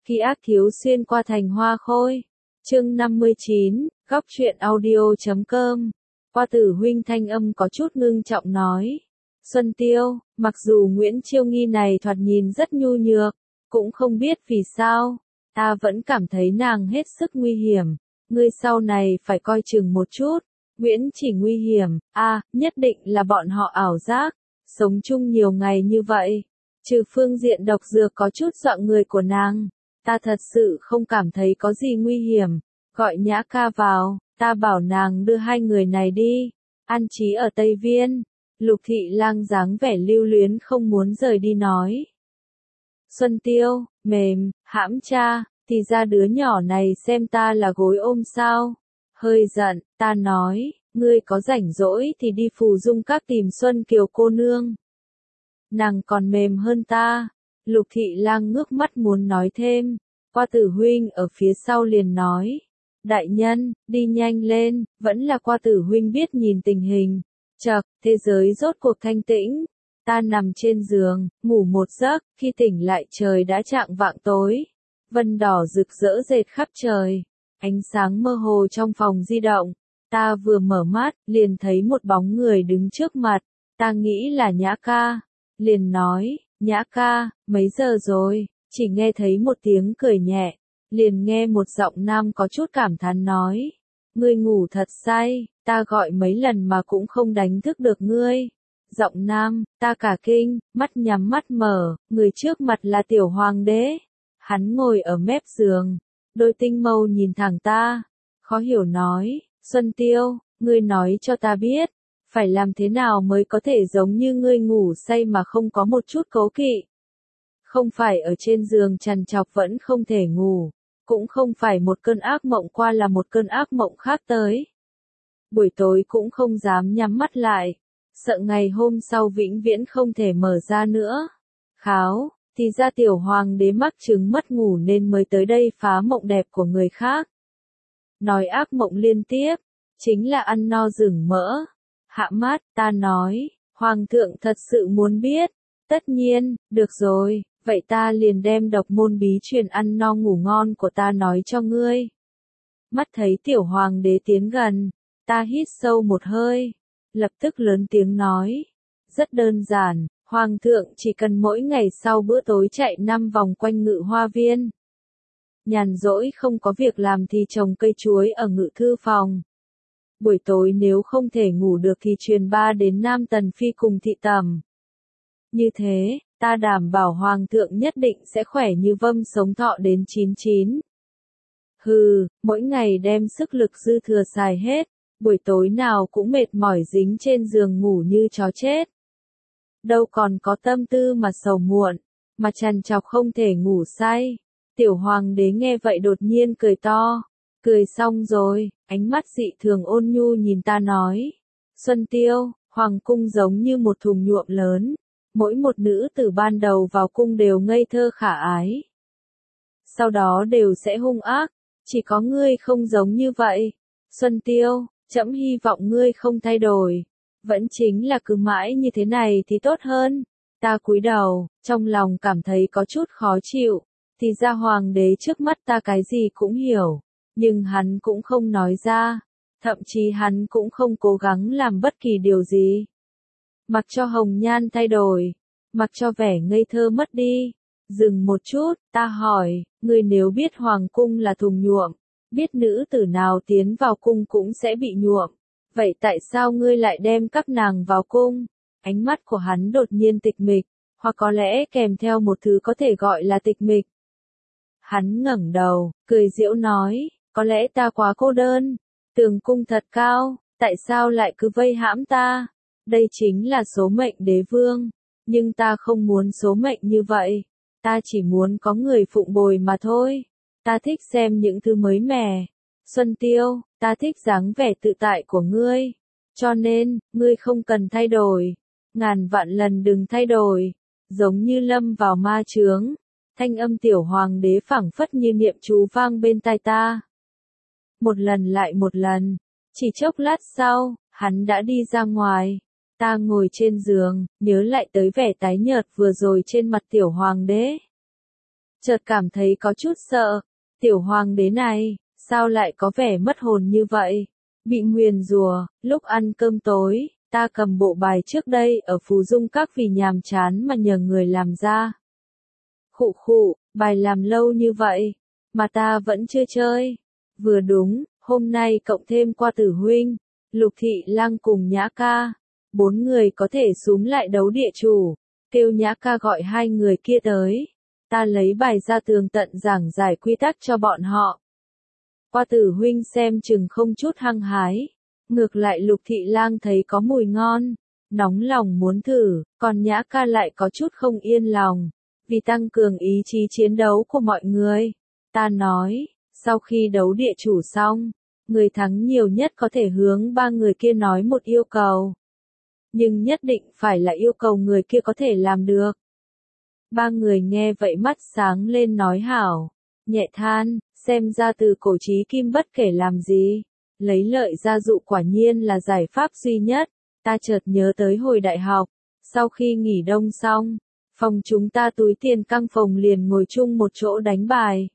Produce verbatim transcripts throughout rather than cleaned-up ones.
Khi ác thiếu xuyên qua thành hoa khôi. Chương năm mươi chín, góc truyện audio chấm com. Qua Tử huynh thanh âm có chút ngưng trọng nói. Xuân Tiêu, mặc dù Nguyễn Chiêu Nghi này thoạt nhìn rất nhu nhược, cũng không biết vì sao, ta vẫn cảm thấy nàng hết sức nguy hiểm. Ngươi sau này phải coi chừng một chút. Nguyễn chỉ nguy hiểm, a à, nhất định là bọn họ ảo giác. Sống chung nhiều ngày như vậy, trừ phương diện độc dược có chút dọa người của nàng, ta thật sự không cảm thấy có gì nguy hiểm. Gọi Nhã ca vào, ta bảo nàng đưa hai người này đi, an trí ở Tây Viên. Lục Thị Lang dáng vẻ lưu luyến không muốn rời đi nói. Xuân Tiêu, mềm, hãm cha, thì ra đứa nhỏ này xem ta là gối ôm sao. Hơi giận, ta nói, ngươi có rảnh rỗi thì đi Phù Dung Các tìm Xuân Kiều cô nương. Nàng còn mềm hơn ta. Lục Thị Lang ngước mắt muốn nói thêm. Qua Tử huynh ở phía sau liền nói. Đại nhân, đi nhanh lên, vẫn là Qua Tử huynh biết nhìn tình hình. Chậc, thế giới rốt cuộc thanh tĩnh. Ta nằm trên giường, ngủ một giấc, khi tỉnh lại trời đã chạng vạng tối. Vân đỏ rực rỡ rệt khắp trời. Ánh sáng mơ hồ trong phòng di động. Ta vừa mở mắt, liền thấy một bóng người đứng trước mặt. Ta nghĩ là Nhã ca. Liền nói, Nhã ca, mấy giờ rồi? Chỉ nghe thấy một tiếng cười nhẹ. Liền nghe một giọng nam có chút cảm thán nói. Ngươi ngủ thật say, ta gọi mấy lần mà cũng không đánh thức được ngươi. Giọng nam, ta cả kinh, mắt nhắm mắt mở, người trước mặt là tiểu hoàng đế. Hắn ngồi ở mép giường, đôi tinh mâu nhìn thẳng ta, khó hiểu nói, Xuân Tiêu, ngươi nói cho ta biết, phải làm thế nào mới có thể giống như ngươi ngủ say mà không có một chút cố kỵ. Không phải ở trên giường trằn trọc vẫn không thể ngủ, cũng không phải một cơn ác mộng qua là một cơn ác mộng khác tới. Buổi tối cũng không dám nhắm mắt lại, sợ ngày hôm sau vĩnh viễn không thể mở ra nữa. Kháo, thì ra tiểu hoàng đế mắc chứng mất ngủ nên mới tới đây phá mộng đẹp của người khác. Nói ác mộng liên tiếp, chính là ăn no rừng mỡ. Hạ mát, ta nói, hoàng thượng thật sự muốn biết. Tất nhiên, được rồi, vậy ta liền đem độc môn bí truyền ăn no ngủ ngon của ta nói cho ngươi. Mắt thấy tiểu hoàng đế tiến gần, ta hít sâu một hơi, lập tức lớn tiếng nói. Rất đơn giản, hoàng thượng chỉ cần mỗi ngày sau bữa tối chạy năm vòng quanh ngự hoa viên. Nhàn rỗi không có việc làm thì trồng cây chuối ở ngự thư phòng. Buổi tối nếu không thể ngủ được thì truyền ba đến Nam Tần Phi cùng thị tẩm. Như thế, ta đảm bảo hoàng thượng nhất định sẽ khỏe như vâm sống thọ đến chín chín. Hừ, mỗi ngày đem sức lực dư thừa xài hết, buổi tối nào cũng mệt mỏi dính trên giường ngủ như chó chết. Đâu còn có tâm tư mà sầu muộn, mà trằn trọc không thể ngủ say. Tiểu hoàng đế nghe vậy đột nhiên cười to. Cười xong rồi, ánh mắt dị thường ôn nhu nhìn ta nói. Xuân Tiêu, hoàng cung giống như một thùng nhuộm lớn. Mỗi một nữ tử ban đầu vào cung đều ngây thơ khả ái. Sau đó đều sẽ hung ác, chỉ có ngươi không giống như vậy. Xuân Tiêu, trẫm hy vọng ngươi không thay đổi. Vẫn chính là cứ mãi như thế này thì tốt hơn. Ta cúi đầu, trong lòng cảm thấy có chút khó chịu. Thì ra hoàng đế trước mắt ta cái gì cũng hiểu. Nhưng hắn cũng không nói ra. Thậm chí hắn cũng không cố gắng làm bất kỳ điều gì. Mặc cho hồng nhan thay đổi. Mặc cho vẻ ngây thơ mất đi. Dừng một chút, ta hỏi, ngươi nếu biết hoàng cung là thùng nhuộm, biết nữ tử nào tiến vào cung cũng sẽ bị nhuộm. Vậy tại sao ngươi lại đem các nàng vào cung? Ánh mắt của hắn đột nhiên tịch mịch, hoặc có lẽ kèm theo một thứ có thể gọi là tịch mịch. Hắn ngẩng đầu, cười giễu nói, có lẽ ta quá cô đơn, tường cung thật cao, tại sao lại cứ vây hãm ta? Đây chính là số mệnh đế vương, nhưng ta không muốn số mệnh như vậy, ta chỉ muốn có người phụng bồi mà thôi. Ta thích xem những thứ mới mẻ. Xuân Tiêu, ta thích dáng vẻ tự tại của ngươi. Cho nên, ngươi không cần thay đổi. Ngàn vạn lần đừng thay đổi. Giống như lâm vào ma chướng. Thanh âm tiểu hoàng đế phảng phất như niệm chú vang bên tai ta. Một lần lại một lần. Chỉ chốc lát sau, hắn đã đi ra ngoài. Ta ngồi trên giường, nhớ lại tới vẻ tái nhợt vừa rồi trên mặt tiểu hoàng đế. chợt cảm thấy có chút sợ. Tiểu hoàng đế này, sao lại có vẻ mất hồn như vậy? Bị nguyền rủa, lúc ăn cơm tối, ta cầm bộ bài trước đây ở Phù Dung Các vì nhàm chán mà nhờ người làm ra. Khụ khụ, bài làm lâu như vậy, mà ta vẫn chưa chơi. Vừa đúng, hôm nay cộng thêm Qua Tử huynh, Lục Thị Lang cùng Nhã Ca, bốn người có thể xúm lại đấu địa chủ, kêu Nhã Ca gọi hai người kia tới. Ta lấy bài ra tường tận giảng giải quy tắc cho bọn họ. Qua Tử huynh xem chừng không chút hăng hái, ngược lại Lục Thị Lang thấy có mùi ngon, nóng lòng muốn thử, còn Nhã Ca lại có chút không yên lòng, vì tăng cường ý chí chiến đấu của mọi người. Ta nói, sau khi đấu địa chủ xong, người thắng nhiều nhất có thể hướng ba người kia nói một yêu cầu. Nhưng nhất định phải là yêu cầu người kia có thể làm được. Ba người nghe vậy mắt sáng lên nói hảo, nhẹ than, xem ra từ cổ chí kim bất kể làm gì, lấy lợi ra dụ quả nhiên là giải pháp duy nhất. Ta chợt nhớ tới hồi đại học, sau khi nghỉ đông xong, phòng chúng ta túi tiền căng phòng liền ngồi chung một chỗ đánh bài.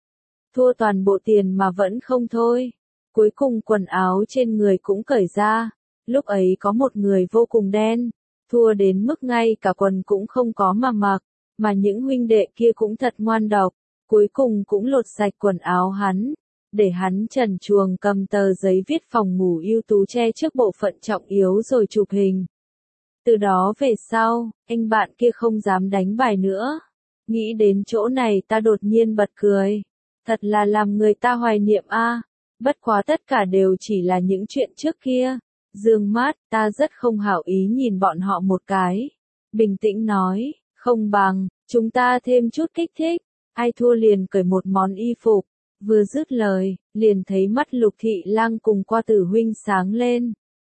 Thua toàn bộ tiền mà vẫn không thôi. Cuối cùng quần áo trên người cũng cởi ra. Lúc ấy có một người vô cùng đen, thua đến mức ngay cả quần cũng không có mà mặc, mà những huynh đệ kia cũng thật ngoan độc, cuối cùng cũng lột sạch quần áo hắn, để hắn trần truồng cầm tờ giấy viết phòng ngủ ưu tú che trước bộ phận trọng yếu rồi chụp hình. Từ đó về sau, anh bạn kia không dám đánh bài nữa. Nghĩ đến chỗ này ta đột nhiên bật cười. Thật là làm người ta hoài niệm a. Bất quá tất cả đều chỉ là những chuyện trước kia. Dương mắt, ta rất không hảo ý nhìn bọn họ một cái. Bình tĩnh nói, không bằng, chúng ta thêm chút kích thích. Ai thua liền cởi một món y phục. Vừa dứt lời, liền thấy mắt Lục Thị Lang cùng Qua Tử huynh sáng lên.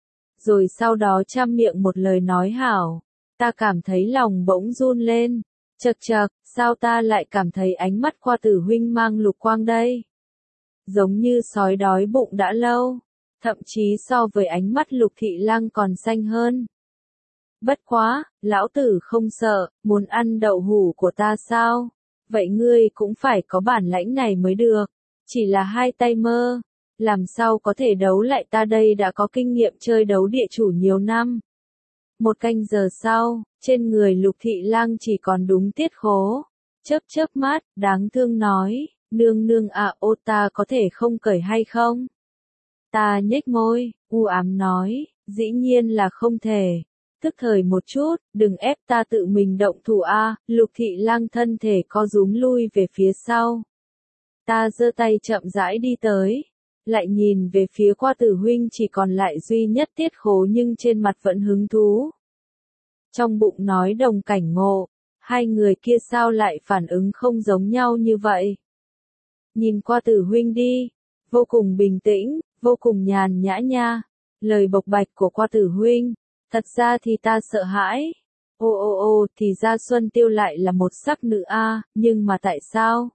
Rồi sau đó trăm miệng một lời nói hảo. Ta cảm thấy lòng bỗng run lên. Chậc chậc, sao ta lại cảm thấy ánh mắt Qua Tử huynh mang lục quang đây? Giống như sói đói bụng đã lâu. Thậm chí so với ánh mắt Lục Thị Lang còn xanh hơn. Bất quá, lão tử không sợ, muốn ăn đậu hũ của ta sao? Vậy ngươi cũng phải có bản lãnh này mới được. Chỉ là hai tay mơ. Làm sao có thể đấu lại ta đây đã có kinh nghiệm chơi đấu địa chủ nhiều năm. Một canh giờ sau, trên người Lục Thị Lang chỉ còn đúng tiết khố. Chớp chớp mắt, đáng thương nói, nương nương à ô ta có thể không cởi hay không? Ta nhếch môi, u ám nói, dĩ nhiên là không thể. Tức thời một chút, đừng ép ta tự mình động thủ a. Lục Thị Lang thân thể co rúm lui về phía sau. Ta giơ tay chậm rãi đi tới. Lại nhìn về phía Qua Tử huynh chỉ còn lại duy nhất tiết khố nhưng trên mặt vẫn hứng thú. Trong bụng nói đồng cảnh ngộ, hai người kia sao lại phản ứng không giống nhau như vậy? Nhìn Qua Tử huynh đi, vô cùng bình tĩnh, vô cùng nhàn nhã nha. Lời bộc bạch của Qua Tử huynh, thật ra thì ta sợ hãi. Ô ô ô, thì ra Xuân Tiêu lại là một sắc nữ a, nhưng mà tại sao?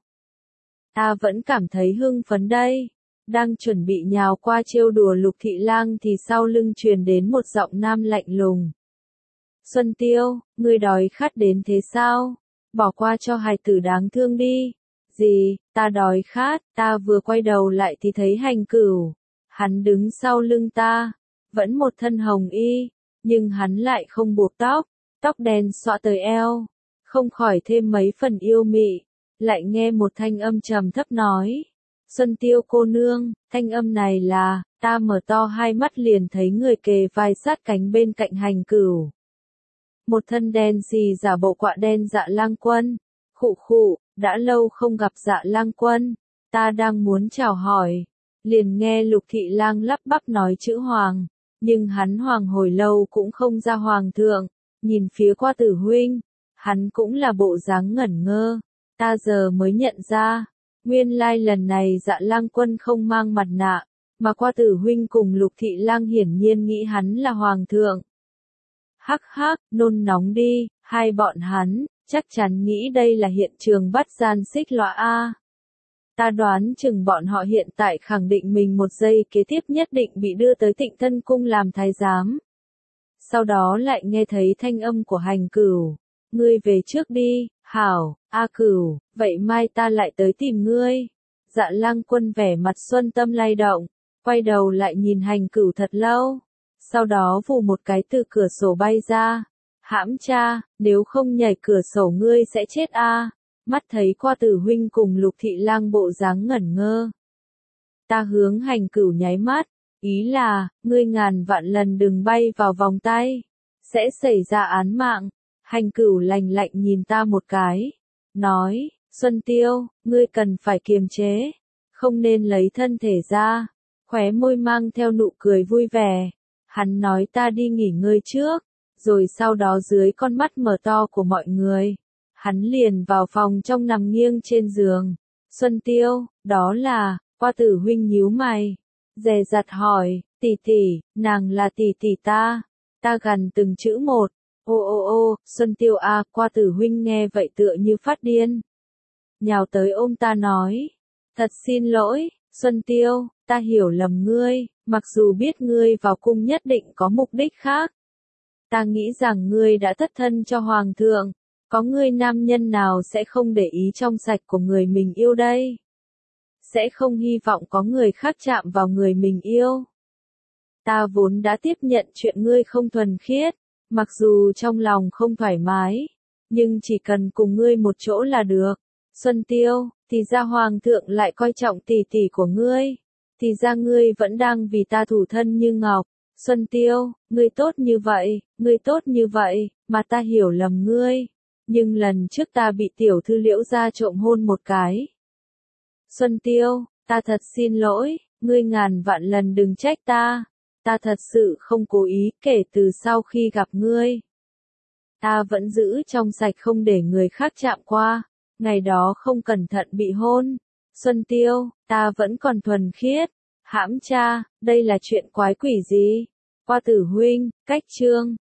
Ta vẫn cảm thấy hưng phấn đây. Đang chuẩn bị nhào qua trêu đùa Lục Thị Lang thì sau lưng truyền đến một giọng nam lạnh lùng. Xuân Tiêu, ngươi đói khát đến thế sao? Bỏ qua cho hài tử đáng thương đi. Gì, ta đói khát, ta vừa quay đầu lại thì thấy Hành Cửu. Hắn đứng sau lưng ta, vẫn một thân hồng y, nhưng hắn lại không buộc tóc, tóc đen xõa tới eo, không khỏi thêm mấy phần yêu mị. Lại nghe một thanh âm trầm thấp nói. Xuân Tiêu cô nương, thanh âm này là, ta mở to hai mắt liền thấy người kề vai sát cánh bên cạnh Hành Cửu. Một thân đen xì giả bộ quạ đen Dạ Lang Quân. Khụ khụ, đã lâu không gặp Dạ Lang Quân, ta đang muốn chào hỏi. Liền nghe Lục Thị Lang lắp bắp nói chữ hoàng, nhưng hắn hoàng hồi lâu cũng không ra hoàng thượng. Nhìn phía Qua Tử huynh, hắn cũng là bộ dáng ngẩn ngơ. Ta giờ mới nhận ra. Nguyên lai lần này Dạ Lang Quân không mang mặt nạ, mà Qua Tử huynh cùng Lục Thị Lang hiển nhiên nghĩ hắn là hoàng thượng. Hắc hắc, nôn nóng đi, hai bọn hắn, chắc chắn nghĩ đây là hiện trường bắt gian xích lọa a. Ta đoán chừng bọn họ hiện tại khẳng định mình một giây kế tiếp nhất định bị đưa tới Tịnh Thân Cung làm thái giám. Sau đó lại nghe thấy thanh âm của Hành Cửu. Ngươi về trước đi, Hảo, A Cửu, vậy mai ta lại tới tìm ngươi. Dạ Lăng Quân vẻ mặt xuân tâm lay động, quay đầu lại nhìn Hành Cửu thật lâu, sau đó vù một cái từ cửa sổ bay ra. Hãm cha, nếu không nhảy cửa sổ ngươi sẽ chết a. Mắt thấy Qua Tử huynh cùng Lục Thị Lang bộ dáng ngẩn ngơ. Ta hướng Hành Cửu nháy mắt, ý là, ngươi ngàn vạn lần đừng bay vào vòng tay, sẽ xảy ra án mạng. Hành Cửu lạnh lạnh nhìn ta một cái, nói, Xuân Tiêu, ngươi cần phải kiềm chế, không nên lấy thân thể ra, khóe môi mang theo nụ cười vui vẻ. Hắn nói ta đi nghỉ ngơi trước, rồi sau đó dưới con mắt mở to của mọi người, hắn liền vào phòng trong nằm nghiêng trên giường. Xuân Tiêu, đó là, Qua Tử huynh nhíu mày, dè dặt hỏi, tỷ tỷ, nàng là tỷ tỷ ta. Ta gằn từng chữ một, ô ô ô, Xuân Tiêu a. Qua Tử huynh nghe vậy tựa như phát điên, nhào tới ôm ta nói, thật xin lỗi, Xuân Tiêu, ta hiểu lầm ngươi, mặc dù biết ngươi vào cung nhất định có mục đích khác. Ta nghĩ rằng ngươi đã thất thân cho Hoàng thượng, có ngươi nam nhân nào sẽ không để ý trong sạch của người mình yêu đây? Sẽ không hy vọng có người khác chạm vào người mình yêu. Ta vốn đã tiếp nhận chuyện ngươi không thuần khiết, mặc dù trong lòng không thoải mái, nhưng chỉ cần cùng ngươi một chỗ là được. Xuân Tiêu, thì ra Hoàng thượng lại coi trọng tỷ tỷ của ngươi, thì ra ngươi vẫn đang vì ta thủ thân như ngọc. Xuân Tiêu, ngươi tốt như vậy, ngươi tốt như vậy, mà ta hiểu lầm ngươi. Nhưng lần trước ta bị tiểu thư Liễu gia trộm hôn một cái. Xuân Tiêu, ta thật xin lỗi, ngươi ngàn vạn lần đừng trách ta. Ta thật sự không cố ý, kể từ sau khi gặp ngươi. Ta vẫn giữ trong sạch không để người khác chạm qua. Ngày đó không cẩn thận bị hôn. Xuân Tiêu, ta vẫn còn thuần khiết. Hãm cha, đây là chuyện quái quỷ gì? Qua Tử huynh, cách chương.